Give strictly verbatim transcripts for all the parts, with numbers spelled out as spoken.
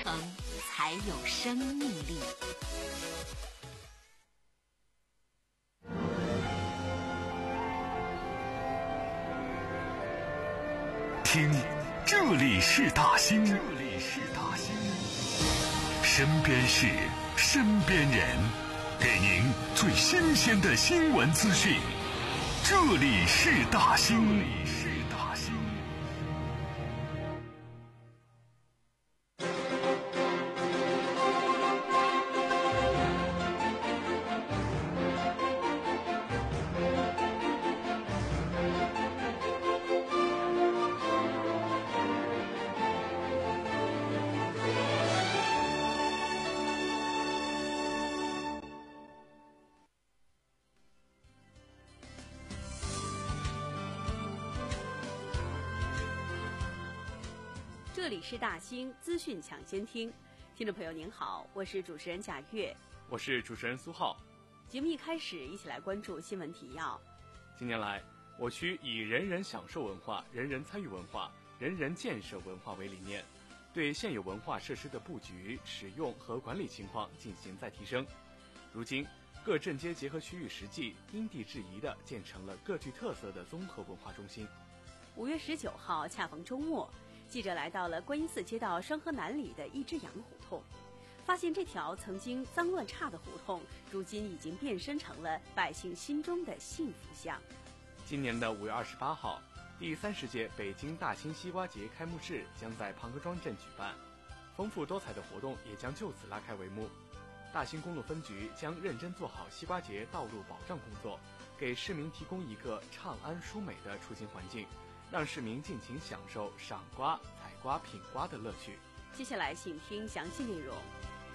城才有生命力。 听，这里是大兴，这里是大兴，身边事，身边人，给您最新鲜的新闻资讯。这里是大兴，这里是大兴。 这里是大兴资讯抢先听，听众朋友您好，我是主持人贾月， 我是主持人苏浩。 节目一开始，一起来关注新闻提要。 近年来，我区以人人享受文化、人人参与文化、人人建设文化为理念，对现有文化设施的布局、使用和管理情况进行再提升。如今，各镇街结合区域实际，因地制宜地建成了各具特色的综合文化中心。 五月十九号恰逢周末，记者来到了观音寺街道双河南里的一只羊胡同，发现这条曾经脏乱差的胡同，如今已经变身成了百姓心中的幸福巷。 今年的五月二十八号，第三十届北京大兴西瓜节开幕式将在庞各庄镇举办，丰富多彩的活动也将就此拉开帷幕。大兴公路分局将认真做好西瓜节道路保障工作，给市民提供一个畅安舒美的出行环境，让市民尽情享受赏瓜、采瓜、品瓜的乐趣。 接下来请听详细内容。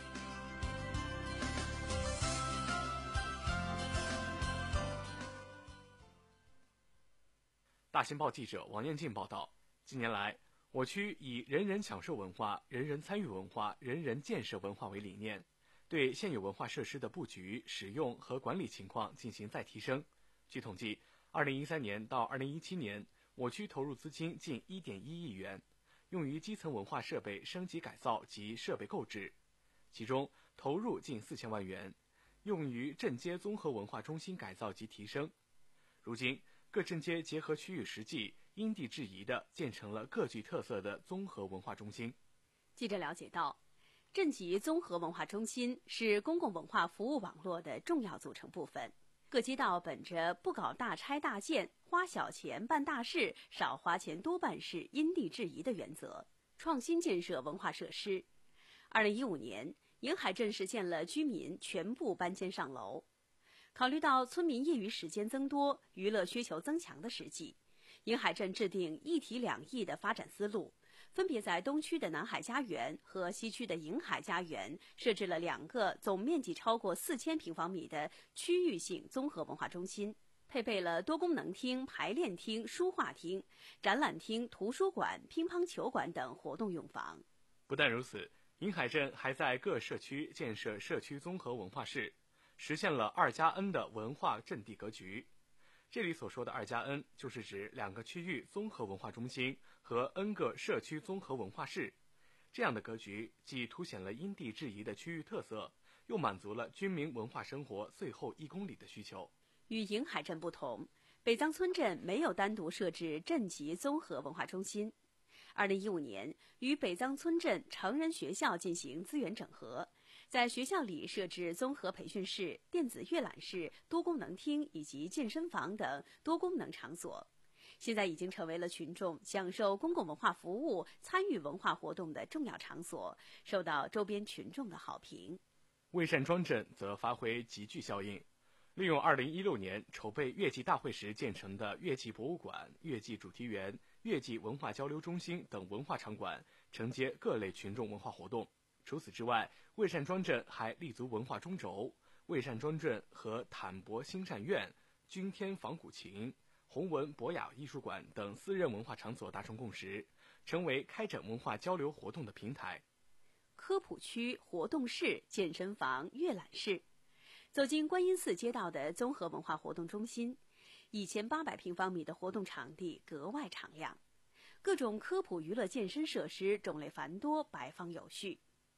大兴报记者王彦进报道，近年来，我区以人人享受文化、人人参与文化、人人建设文化为理念，对现有文化设施的布局、使用和管理情况进行再提升。据统计，二零一三年到二零一七年，我区投入资金近 一点一亿元，用于基层文化设备升级改造及设备购置，其中投入近四千万元，用于镇街综合文化中心改造及提升。如今，各镇街结合区域实际，因地制宜地建成了各具特色的综合文化中心。 记者了解到，镇级综合文化中心是公共文化服务网络的重要组成部分。各街道本着不搞大拆大建、花小钱办大事、少花钱多办事、因地制宜的原则，创新建设文化设施。二零一五年，迎海镇实现了居民全部搬迁上楼。考虑到村民业余时间增多、娱乐需求增强的实际，迎海镇制定一体两翼的发展思路，分别在东区的南海家园和西区的迎海家园设置了两个总面积超过四千平方米的区域性综合文化中心，配备了多功能厅、排练厅、书画厅、展览厅、图书馆、乒乓球馆等活动用房。 不但如此，迎海镇还在各社区建设社区综合文化室，实现了二加 N 的文化阵地格局。这里所说的二加 N 就是指两个区域综合文化中心和 N 个社区综合文化室。这样的格局既凸显了因地制宜的区域特色，又满足了居民文化生活最后一公里的需求。 与迎海镇不同，北藏村镇没有单独设置镇级综合文化中心。二零一五年，与北藏村镇成人学校进行资源整合，在学校里设置综合培训室、电子阅览室、多功能厅以及健身房等多功能场所。现在已经成为了群众享受公共文化服务、参与文化活动的重要场所，受到周边群众的好评。 魏善庄镇则发挥集聚效应，利用二零一六年筹备乐季大会时建成的乐季博物馆、乐季主题园、乐季文化交流中心等文化场馆，承接各类群众文化活动。除此之外，魏善庄镇还立足文化中轴，魏善庄镇和坦博兴善院、君天仿古琴、弘文博雅艺术馆等私人文化场所达成共识，成为开展文化交流活动的平台。 科普区、活动室、健身房、阅览室，走进观音寺街道的综合文化活动中心，一千八百平方米的活动场地格外敞亮，各种科普娱乐健身设施种类繁多，摆放有序。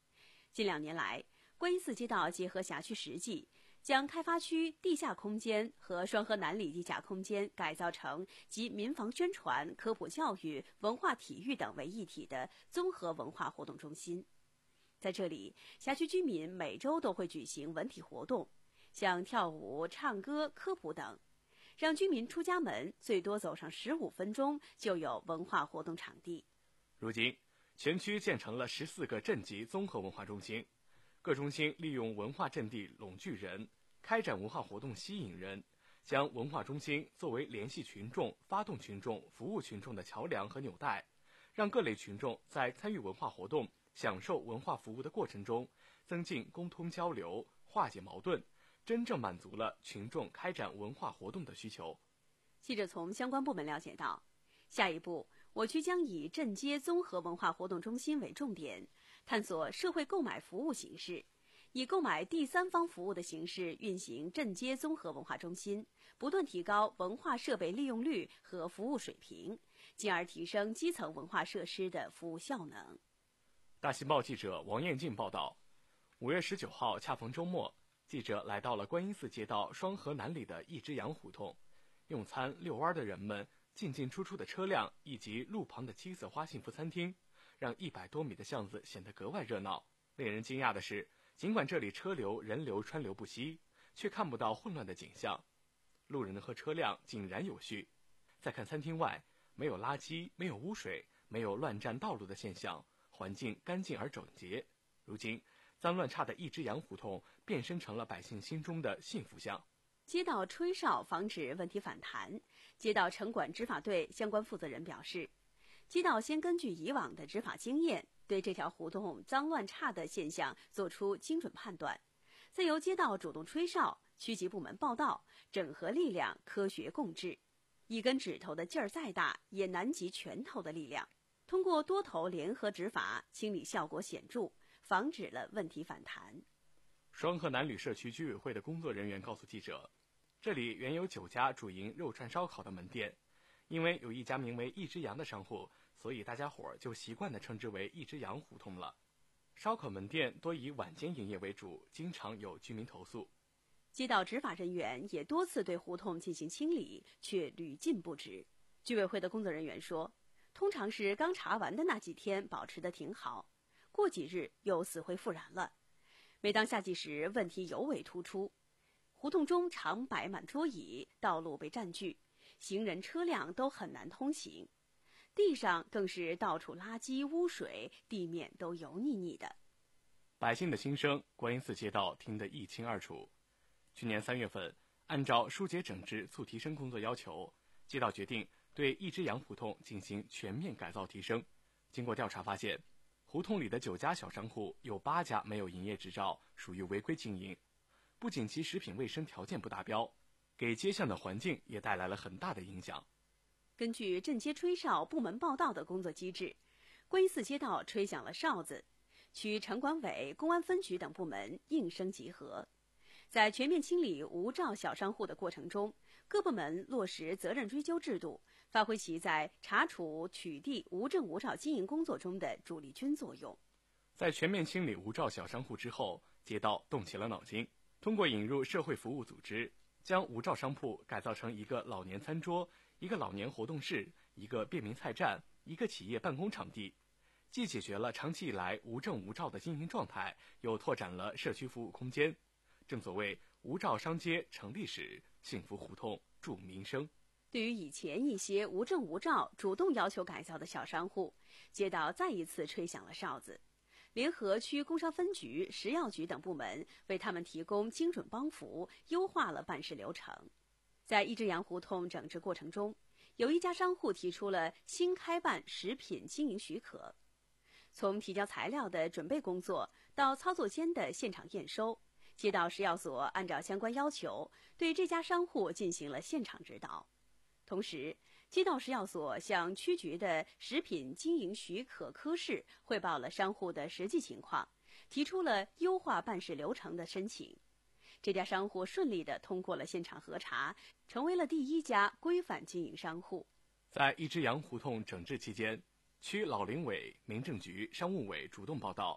近两年来，观音寺街道结合辖区实际，将开发区地下空间和双河南里地下空间改造成集民防宣传、科普教育、文化体育等为一体的综合文化活动中心。在这里，辖区居民每周都会举行文体活动，像跳舞、唱歌、科普等，让居民出家门最多走上十五分钟就有文化活动场地。 如今，全区建成了十四个镇级综合文化中心，各中心利用文化阵地拢聚人，开展文化活动吸引人，将文化中心作为联系群众、发动群众、服务群众的桥梁和纽带，让各类群众在参与文化活动、享受文化服务的过程中，增进沟通交流，化解矛盾，真正满足了群众开展文化活动的需求。 记者从相关部门了解到，下一步我区将以镇街综合文化活动中心为重点，探索社会购买服务形式，以购买第三方服务的形式运行镇街综合文化中心，不断提高文化设备利用率和服务水平，进而提升基层文化设施的服务效能。 大新报记者王艳静报道，五月十九号恰逢周末，记者来到了观音寺街道双河南里的一只羊胡同，用餐遛弯的人们进进出出的车辆以及路旁的七色花幸福餐厅，让一百多米的巷子显得格外热闹。令人惊讶的是，尽管这里车流人流川流不息，却看不到混乱的景象，路人和车辆井然有序。再看餐厅外，没有垃圾，没有污水，没有乱占道路的现象，环境干净而整洁。如今，脏乱差的一只羊胡同变身成了百姓心中的幸福巷。 街道吹哨防止问题反弹，街道城管执法队相关负责人表示，街道先根据以往的执法经验，对这条胡同脏乱差的现象做出精准判断，再由街道主动吹哨，区级部门报到，整合力量，科学共治。一根指头的劲儿再大，也难及拳头的力量。通过多头联合执法，清理效果显著，防止了问题反弹。 双河南旅社区居委会的工作人员告诉记者，这里原有九家主营肉串烧烤的门店，因为有一家名为一只羊的商户，所以大家伙儿就习惯地称之为一只羊胡同了。烧烤门店多以晚间营业为主，经常有居民投诉。 街道执法人员也多次对胡同进行清理，却屡禁不止。居委会的工作人员说，通常是刚查完的那几天保持得挺好，过几日又死灰复燃了。每当夏季时，问题尤为突出。胡同中常摆满桌椅，道路被占据，行人车辆都很难通行，地上更是到处垃圾污水，地面都油腻腻的。 百姓的心声，观音寺街道听得一清二楚。去年三月份，按照疏解整治促提升工作要求，街道决定对一只羊胡同进行全面改造提升。经过调查发现，胡同里的九家小商户有八家没有营业执照，属于违规经营。不仅其食品卫生条件不达标，给街巷的环境也带来了很大的影响。 根据镇街吹哨部门报到的工作机制，观音寺街道吹响了哨子，区城管委、公安分局等部门应声集合。在全面清理无照小商户的过程中，各部门落实责任追究制度，发挥其在查处取缔无证无照经营工作中的主力军作用。 在全面清理无照小商户之后，街道动起了脑筋，通过引入社会服务组织，将无照商铺改造成一个老年餐桌、一个老年活动室、一个便民菜站、一个企业办公场地，既解决了长期以来无证无照的经营状态，又拓展了社区服务空间。正所谓无照商街成历史，幸福胡同助民生。 对于以前一些无证无照主动要求改造的小商户，街道再一次吹响了哨子，联合区工商分局、食药局等部门为他们提供精准帮扶，优化了办事流程。在一只羊胡同整治过程中，有一家商户提出了新开办食品经营许可。从提交材料的准备工作到操作间的现场验收，街道食药所按照相关要求，对这家商户进行了现场指导。同时，街道食药所向区局的食品经营许可科室汇报了商户的实际情况，提出了优化办事流程的申请。这家商户顺利地通过了现场核查，成为了第一家规范经营商户。 在一只羊胡同整治期间，区老龄委、民政局、商务委主动报到，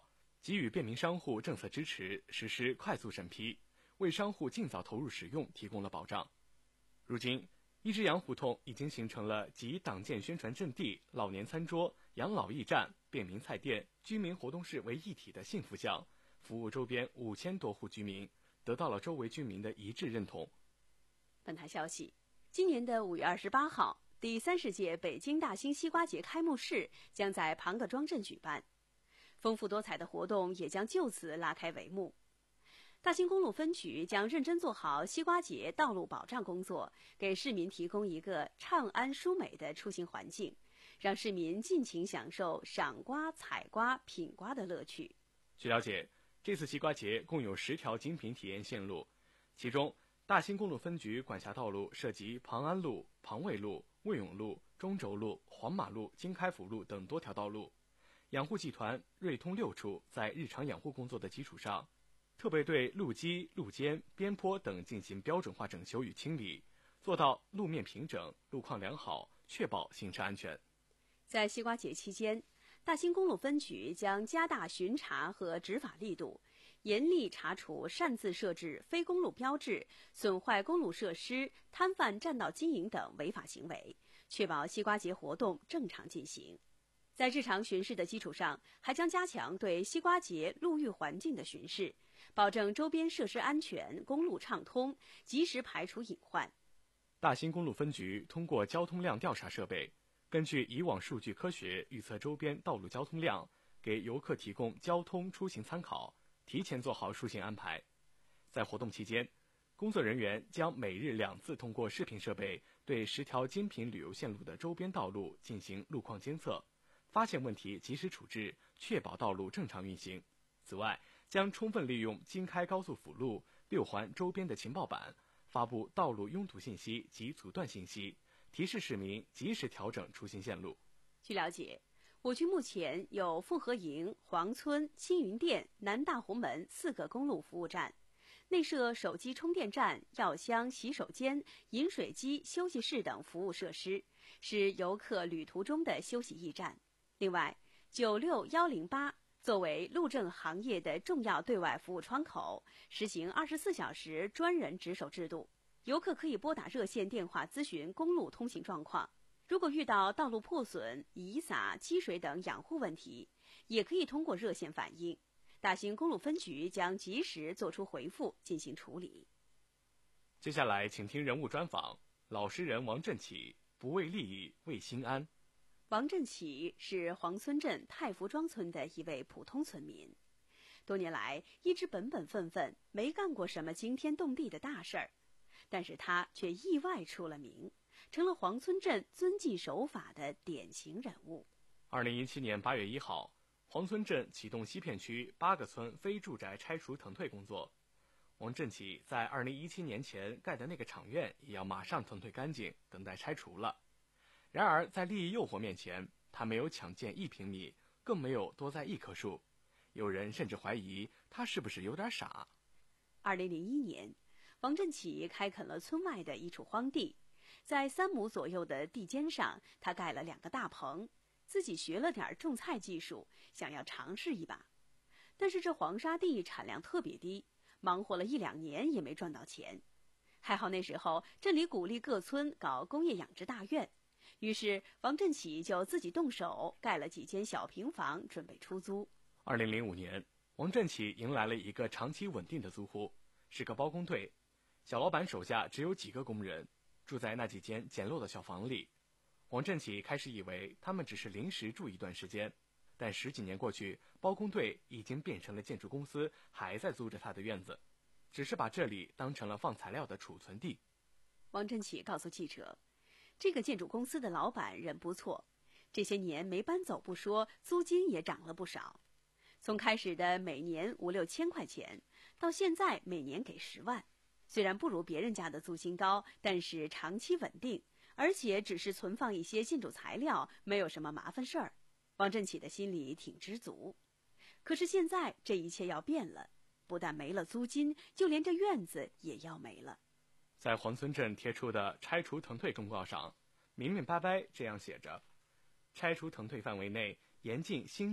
给予便民商户政策支持，实施快速审批，为商户尽早投入使用提供了保障。如今，一只羊胡同已经形成了集党建宣传阵地、老年餐桌、养老驿站、便民菜店、居民活动室为一体的幸福巷，服务周边五千多户居民，得到了周围居民的一致认同。 本台消息，今年的五月二十八号，第三十届北京大兴西瓜节开幕式将在庞各庄镇举办，丰富多彩的活动也将就此拉开帷幕。大兴公路分局将认真做好西瓜节道路保障工作，给市民提供一个畅安舒美的出行环境，让市民尽情享受赏瓜、采瓜、品瓜的乐趣。 据了解，这次西瓜节共有十条精品体验线路，其中大兴公路分局管辖道路涉及庞安路、庞卫路、卫永路、中轴路、黄马路、经开府路等多条道路。养护集团瑞通六处在日常养护工作的基础上，特别对路基、路肩、边坡等进行标准化整修与清理，做到路面平整、路况良好，确保行车安全。 在西瓜节期间，大兴公路分局将加大巡查和执法力度，严厉查处擅自设置非公路标志、损坏公路设施、摊贩占道经营等违法行为，确保西瓜节活动正常进行。在日常巡视的基础上，还将加强对西瓜节路域环境的巡视，保证周边设施安全、公路畅通，及时排除隐患。 大兴公路分局通过交通量调查设备，根据以往数据科学预测周边道路交通量，给游客提供交通出行参考，提前做好出行安排。在活动期间，工作人员将每日两次通过视频设备对十条精品旅游线路的周边道路进行路况监测，发现问题及时处置，确保道路正常运行。此外，将充分利用京开高速辅路、六环周边的情报板，发布道路拥堵信息及阻断信息，提示市民及时调整出行线路。 据了解，我局目前有凤和营、黄村、青云店、南大红门四个公路服务站，内设手机充电站、药箱、洗手间、饮水机、休息室等服务设施，是游客旅途中的休息驿站。另外，九六一零八作为路政行业的重要对外服务窗口，实行二十四小时专人值守制度。游客可以拨打热线电话咨询公路通行状况，如果遇到道路破损、遗洒、积水等养护问题，也可以通过热线反映。大兴公路分局将及时作出回复，进行处理。 接下来，请听人物专访。老实人王振起，不为利益，为心安。 王振起是黄村镇太福庄村的一位普通村民，多年来一直本本分分，没干过什么惊天动地的大事儿，但是他却意外出了名，成了黄村镇遵纪守法的典型人物。 二零一七年八月一号，黄村镇启动西片区八个村非住宅拆除腾退工作。王振起在二零一七年前盖的那个厂院也要马上腾退干净，等待拆除了。然而，在利益诱惑面前，他没有抢建一平米，更没有多栽一棵树。有人甚至怀疑他是不是有点傻。 二零零一年，王振起开垦了村外的一处荒地，在三亩左右的地间上，他盖了两个大棚，自己学了点种菜技术，想要尝试一把。但是这黄沙地产量特别低，忙活了一两年也没赚到钱。还好那时候镇里鼓励各村搞工业养殖大院，于是王振起就自己动手盖了几间小平房，准备出租。 二零零五年，王振起迎来了一个长期稳定的租户，是个包工队。小老板手下只有几个工人，住在那几间简陋的小房里。王振起开始以为他们只是临时住一段时间，但十几年过去，包工队已经变成了建筑公司，还在租着他的院子，只是把这里当成了放材料的储存地。 王振起告诉记者，这个建筑公司的老板人不错，这些年没搬走不说，租金也涨了不少。从开始的每年五六千块钱，到现在每年给十万。虽然不如别人家的租金高，但是长期稳定，而且只是存放一些建筑材料，没有什么麻烦事儿。王振起的心里挺知足。可是现在这一切要变了，不但没了租金，就连这院子也要没了。 在黄村镇贴出的拆除腾退公告上，明明白白这样写着：拆除腾退范围内严禁新建、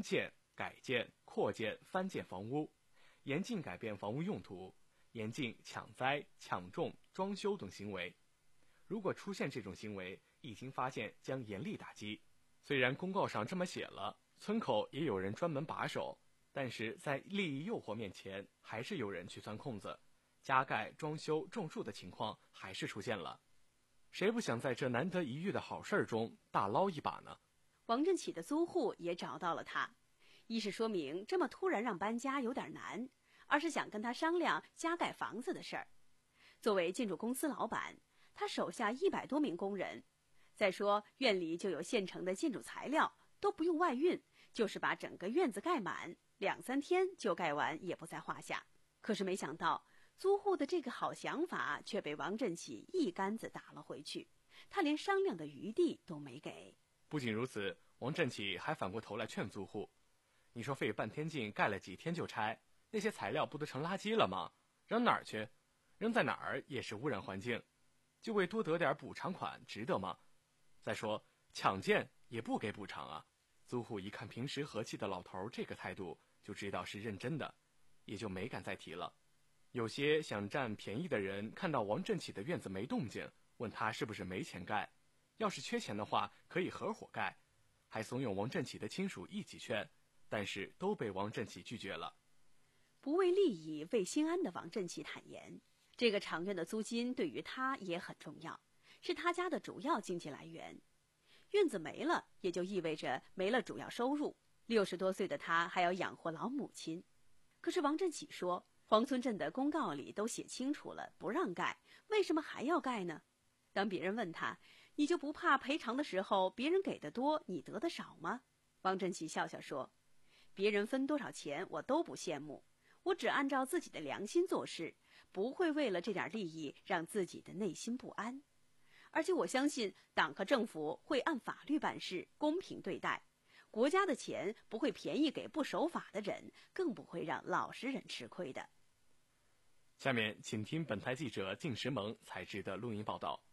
改建、扩建、翻建房屋，严禁改变房屋用途，严禁抢灾、抢种、装修等行为。如果出现这种行为，一经发现将严厉打击。虽然公告上这么写了，村口也有人专门把守，但是在利益诱惑面前，还是有人去钻空子，加盖、装修、种树的情况还是出现了。谁不想在这难得一遇的好事儿中大捞一把呢？ 王振起的租户也找到了他，一是说明这么突然让搬家有点难，二是想跟他商量加盖房子的事儿。作为建筑公司老板，他手下一百多名工人，再说院里就有现成的建筑材料，都不用外运，就是把整个院子盖满，两三天就盖完也不在话下。可是没想到租户的这个好想法却被王振起一竿子打了回去，他连商量的余地都没给。 不仅如此，王振起还反过头来劝租户，你说费半天劲盖了几天就拆，那些材料不都成垃圾了吗？扔哪儿去？扔在哪儿也是污染环境，就为多得点补偿款值得吗？再说抢建也不给补偿啊。租户一看平时和气的老头这个态度，就知道是认真的，也就没敢再提了。有些想占便宜的人看到王振起的院子没动静，问他是不是没钱盖，要是缺钱的话可以合伙盖，还怂恿王振起的亲属一起劝，但是都被王振起拒绝了。 不为利益为心安的王振起坦言，这个长院的租金对于他也很重要，是他家的主要经济来源。院子没了，也就意味着没了主要收入。六十多岁的他还要养活老母亲。可是王振起说，黄村镇的公告里都写清楚了，不让盖，为什么还要盖呢？当别人问他，你就不怕赔偿的时候，别人给的多，你得的少吗？王振起笑笑说，别人分多少钱我都不羡慕，我只按照自己的良心做事，不会为了这点利益让自己的内心不安。而且我相信党和政府会按法律办事，公平对待，国家的钱不会便宜给不守法的人，更不会让老实人吃亏的。 下面请听本台记者靳石萌采制的录音报道。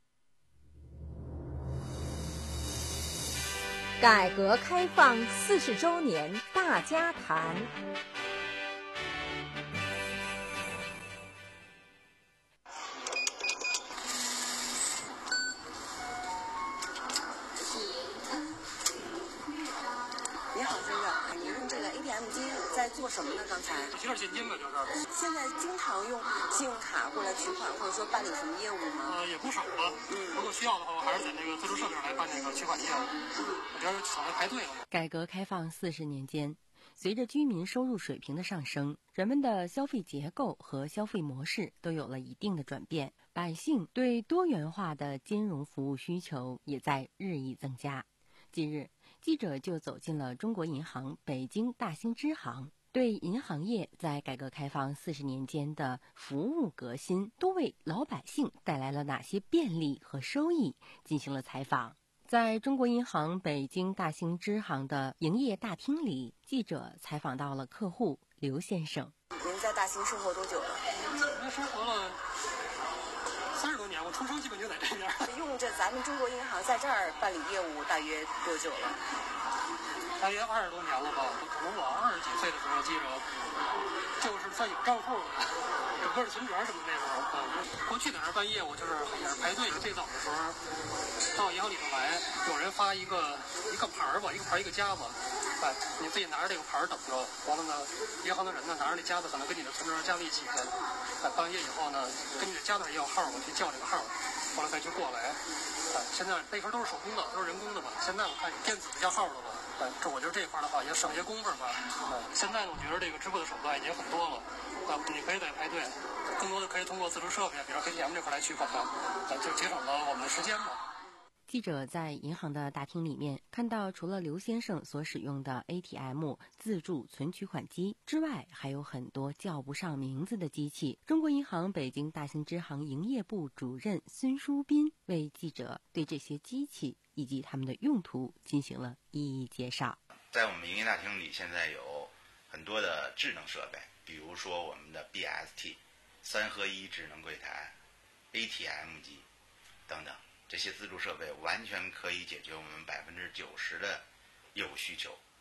改革开放四十周年大家谈。 你好，先生，你用这个 A T M 机在做什么呢？刚才提点现金吧，就是。 现在经常用信用卡过来取款，或者说办理什么业务吗？ 呃，也不少吧。嗯，如果需要的话，我还是在那个自助设备上来办那个取款业务。我觉得省得排队了。 改革开放四十年间，随着居民收入水平的上升，人们的消费结构和消费模式都有了一定的转变，百姓对多元化的金融服务需求也在日益增加。近日，记者就走进了中国银行北京大兴支行，对银行业在改革开放四十年间的服务革新都为老百姓带来了哪些便利和收益进行了采访。在中国银行北京大兴支行的营业大厅里，记者采访到了客户刘先生。 您在大兴生活多久了？ 我生活了三十多年，我出生基本就在这边。 用这咱们中国银行在这儿办理业务大约多久了？ 大约二十多年了吧。可能我二十几岁的时候，记着就是算有账户的，整个存折什么的那时候。嗯，过去在那儿办业务就是也是排队。最早的时候到银行里头来，有人发一个一个牌儿吧，一个牌儿一个夹子。哎，你自己拿着这个牌儿等着，完了呢，银行的人呢拿着那夹子，可能跟你的存折加在一起的。哎，办完业以后呢，跟你的夹子要号，我去叫这个号，完了再去过来。哎，现在那时候都是手工的，都是人工的嘛。现在我看有电子叫号的了。哎，这我觉得这一块的话也省些工夫吧。哎，现在呢，我觉得这个支付的手段已经很多了。啊，你可以在排队，更多的可以通过自助设备，比如 A T M 这块来取款，啊，就节省了我们的时间嘛。 记者在银行的大厅里面看到，除了刘先生所使用的 A T M 自助存取款机之外，还有很多叫不上名字的机器。中国银行北京大兴支行营业部主任孙书斌为记者对这些机器以及它们的用途进行了一一介绍。 在我们营业大厅里，现在有很多的智能设备，比如说我们的 B S T 三合一智能柜台、A T M 机等等。这些自助设备完全可以解决我们百分之九十的业务需求。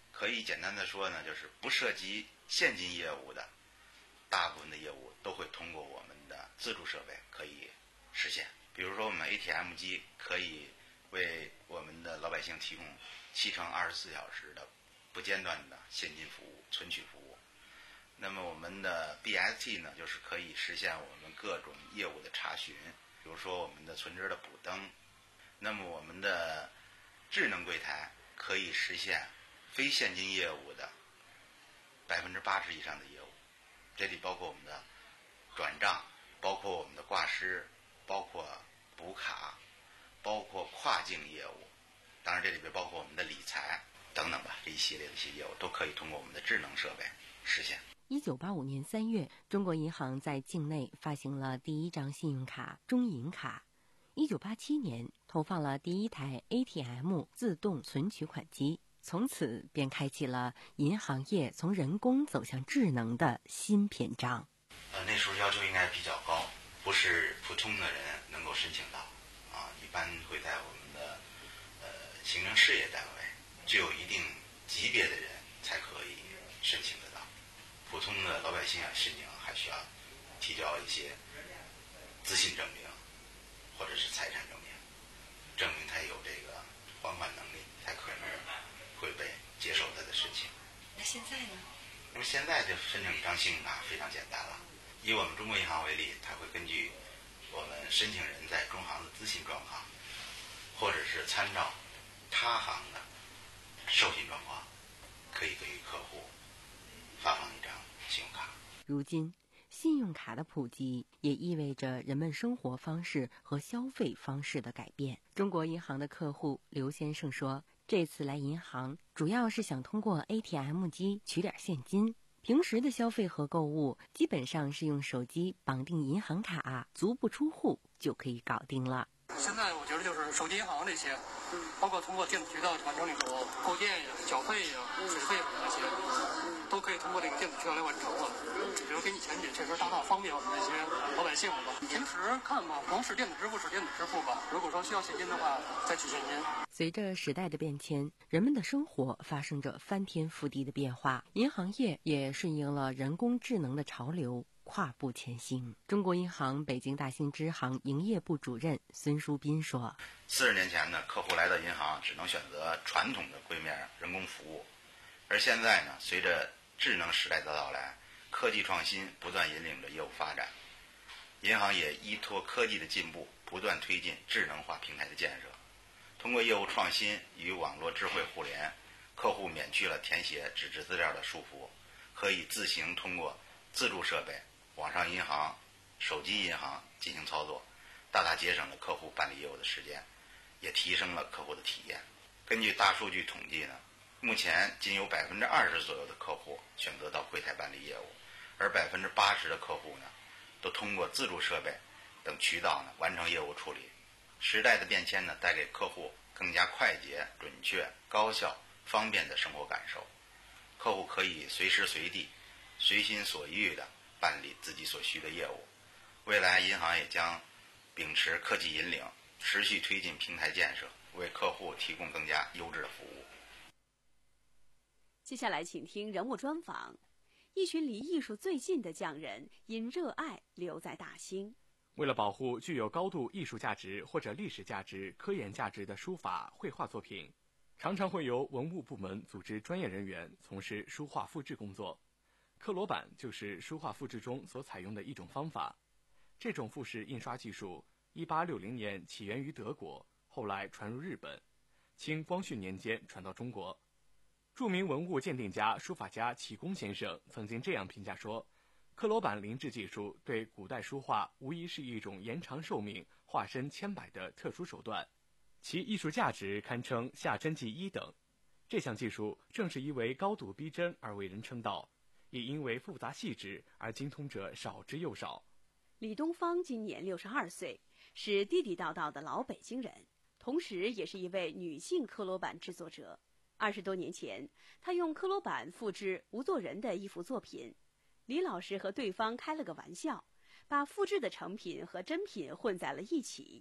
可以简单的说呢，就是不涉及现金业务的大部分的业务都会通过我们的自助设备可以实现。比如说我们 A T M 机可以为我们的老百姓提供七乘二十四小时的不间断的现金服务、存取服务。那么我们的 B S T 呢，就是可以实现我们各种业务的查询，比如说我们的存折的补登。那么我们的智能柜台可以实现非现金业务的百分之八十以上的业务，这里包括我们的转账，包括我们的挂失，包括补卡，包括跨境业务，当然这里边包括我们的理财等等吧，这一系列的一些业务都可以通过我们的智能设备实现。 一九八五年三月，中国银行在境内发行了第一张信用卡中银卡。一九八七年，投放了第一台 A T M 自动存取款机，从此便开启了银行业从人工走向智能的新篇章。 呃，那时候要求应该比较高，不是普通的人能够申请到，啊，一般会在我们的呃行政事业单位具有一定级别的人才可以申请得到。普通的老百姓啊，申请还需要提交一些资信证明，或者是财产证明，证明他有这个还款能力，才可能会被接受他的申请。 那现在呢？ 那么现在就申请一张信用卡非常简单了。以我们中国银行为例，它会根据我们申请人在中行的资信状况，或者是参照他行的授信状况，可以给予客户发放一张信用卡。 如今，信用卡的普及也意味着人们生活方式和消费方式的改变。中国银行的客户刘先生说，这次来银行主要是想通过 A T M 机取点现金，平时的消费和购物基本上是用手机绑定银行卡，足不出户就可以搞定了。 现在我觉得就是手机银行这些，包括通过电子渠道完成这种购电呀、缴费呀、水费什么这些，都可以通过这个电子渠道来完成了。比如给你钱也确实大大方便我们这些老百姓了吧。平时看吧，能使电子支付使电子支付吧。如果说需要现金的话，再取现金。 随着时代的变迁，人们的生活发生着翻天覆地的变化，银行业也顺应了人工智能的潮流，跨步前行。中国银行北京大兴支行营业部主任孙书斌说： 四十年前呢，客户来到银行只能选择传统的柜面人工服务，而现在呢，随着智能时代的到来，科技创新不断引领着业务发展，银行也依托科技的进步，不断推进智能化平台的建设。通过业务创新与网络智慧互联，客户免去了填写纸质资料的束缚，可以自行通过自助设备、网上银行、手机银行进行操作，大大节省了客户办理业务的时间，也提升了客户的体验。根据大数据统计呢，目前仅有百分之二十左右的客户选择到柜台办理业务，而百分之八十的客户呢，都通过自助设备等渠道呢完成业务处理。时代的变迁呢，带给客户更加快捷、准确、高效、方便的生活感受。客户可以随时随地、随心所欲地办理自己所需的业务。未来，银行也将秉持科技引领，持续推进平台建设，为客户提供更加优质的服务。 接下来，请听人物专访。一群离艺术最近的匠人，因热爱留在大兴。 为了保护具有高度艺术价值或者历史价值、科研价值的书法、绘画作品，常常会由文物部门组织专业人员从事书画复制工作。刻罗版就是书画复制中所采用的一种方法。这种复式印刷技术，一八六零年起源于德国，后来传入日本，清光绪年间传到中国。著名文物鉴定家、书法家启功先生曾经这样评价说：刻罗版临制技术对古代书画无疑是一种延长寿命、化身千百的特殊手段，其艺术价值堪称下真迹一等。这项技术正是因为高度逼真而为人称道，也因为复杂细致而精通者少之又少。 李东方今年六十二岁，是地地道道的老北京人，同时也是一位女性刻罗版制作者。二十多年前，她用刻罗版复制吴作人的一幅作品。李老师和对方开了个玩笑，把复制的成品和真品混在了一起。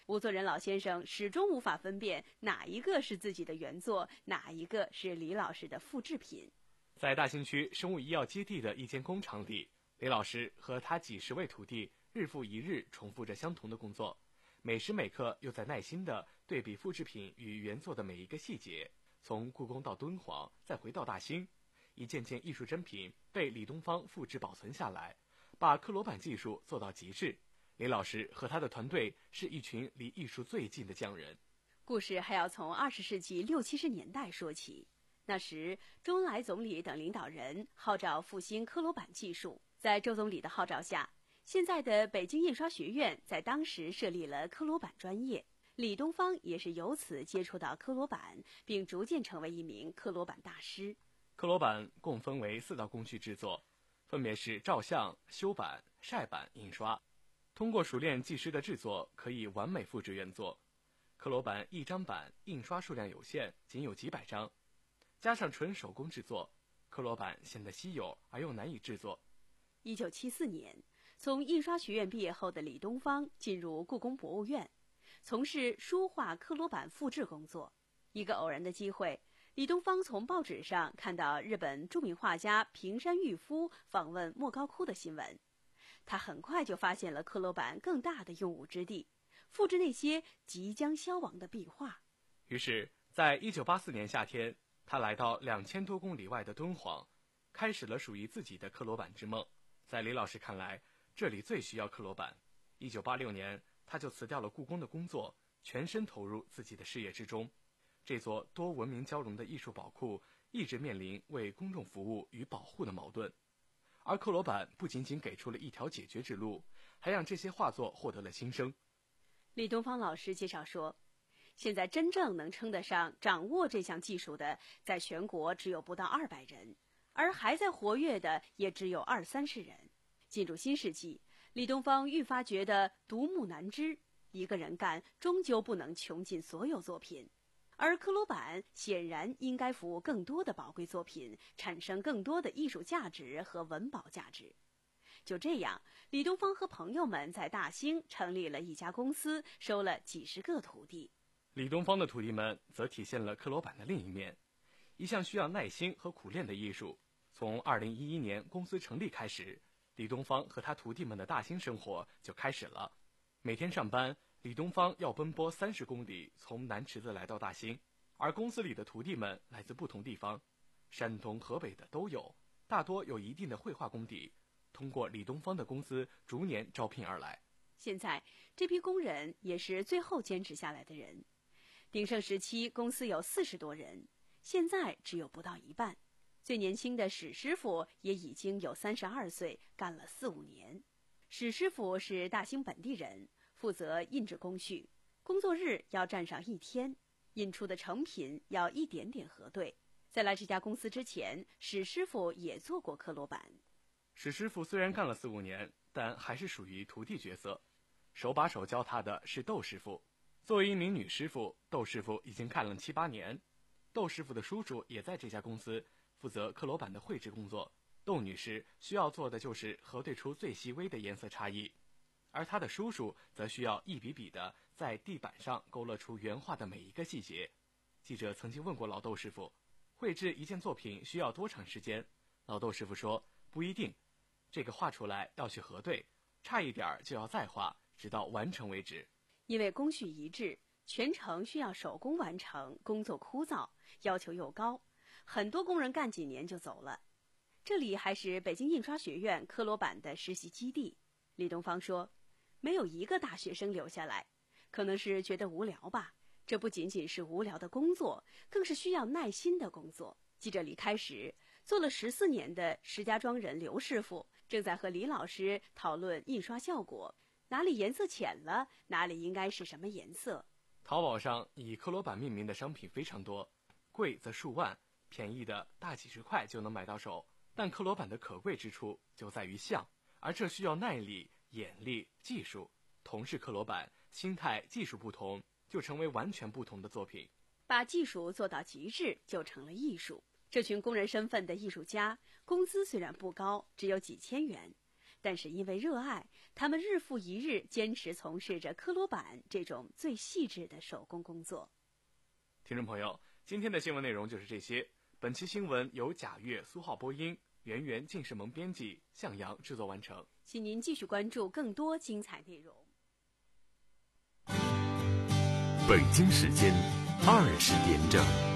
吴作人老先生始终无法分辨哪一个是自己的原作，哪一个是李老师的复制品。 在大兴区生物医药基地的一间工厂里，李老师和他几十位徒弟日复一日重复着相同的工作，每时每刻又在耐心地对比复制品与原作的每一个细节。从故宫到敦煌，再回到大兴，一件件艺术珍品被李东方复制保存下来，把刻罗版技术做到极致。李老师和他的团队是一群离艺术最近的匠人。 故事还要从二十世纪六七十年代说起。那时，周恩来总理等领导人号召复兴刻罗版技术，在周总理的号召下，现在的北京印刷学院在当时设立了刻罗版专业。李东方也是由此接触到刻罗版，并逐渐成为一名刻罗版大师。 刻罗版共分为四道工序制作，分别是照相、修版、晒版、印刷。通过熟练技师的制作，可以完美复制原作。刻罗版一张版印刷数量有限，仅有几百张，加上纯手工制作，刻罗版显得稀有而又难以制作。 一九七四年，从印刷学院毕业后的李东方进入故宫博物院，从事书画刻罗版复制工作。一个偶然的机会，李东方从报纸上看到日本著名画家平山郁夫访问莫高窟的新闻，他很快就发现了刻罗版更大的用武之地，复制那些即将消亡的壁画。 于是，在一九八四年夏天，他来到两千多公里外的敦煌，开始了属于自己的刻罗版之梦。在李老师看来，这里最需要刻罗版。一九八六年，他就辞掉了故宫的工作，全身投入自己的事业之中。这座多文明交融的艺术宝库一直面临为公众服务与保护的矛盾，而刻罗版不仅仅给出了一条解决之路，还让这些画作获得了新生。 李东方老师介绍说，现在真正能称得上掌握这项技术的，在全国只有不到二百人，而还在活跃的也只有二三十人。进入新世纪，李东方愈发觉得独木难支，一个人干终究不能穷尽所有作品，而刻罗版显然应该服务更多的宝贵作品，产生更多的艺术价值和文保价值。就这样，李东方和朋友们在大兴成立了一家公司，收了几十个徒弟。 李东方的徒弟们则体现了刻罗版的另一面，一项需要耐心和苦练的艺术。从二零一一年公司成立开始，李东方和他徒弟们的大兴生活就开始了。每天上班，李东方要奔波三十公里，从南池子来到大兴，而公司里的徒弟们来自不同地方，山东、河北的都有，大多有一定的绘画功底，通过李东方的公司逐年招聘而来。 现在这批工人也是最后坚持下来的人。鼎盛时期，公司有四十多人，现在只有不到一半。最年轻的史师傅也已经有三十二岁，干了四五年。史师傅是大兴本地人，负责印制工序，工作日要站上一天，印出的成品要一点点核对。在来这家公司之前，史师傅也做过刻罗版。 史师傅虽然干了四五年，但还是属于徒弟角色，手把手教他的是窦师傅。作为一名女师傅，窦师傅已经干了七八年。窦师傅的叔叔也在这家公司，负责刻罗版的绘制工作。窦女士需要做的就是核对出最细微的颜色差异，而她的叔叔则需要一笔笔的在地板上勾勒出原画的每一个细节。记者曾经问过老窦师傅，绘制一件作品需要多长时间？老窦师傅说，不一定，这个画出来要去核对，差一点就要再画，直到完成为止。 因为工序一致，全程需要手工完成，工作枯燥，要求又高，很多工人干几年就走了。这里还是北京印刷学院刻罗版的实习基地。李东方说，没有一个大学生留下来，可能是觉得无聊吧。这不仅仅是无聊的工作，更是需要耐心的工作。记者离开时，做了十四年的石家庄人刘师傅正在和李老师讨论印刷效果，哪里颜色浅了，哪里应该是什么颜色。 淘宝上以刻罗版命名的商品非常多，贵则数万，便宜的大几十块就能买到手。但刻罗版的可贵之处就在于像，而这需要耐力、眼力、技术。同是刻罗版，心态、技术不同，就成为完全不同的作品。 把技术做到极致，就成了艺术。这群工人身份的艺术家，工资虽然不高，只有几千元， 但是因为热爱，他们日复一日坚持从事着刻罗板这种最细致的手工工作。 听众朋友，今天的新闻内容就是这些。本期新闻由贾越、苏浩播音，圆圆、晋世萌编辑，向阳制作完成。 请您继续关注更多精彩内容。 北京时间二十点整。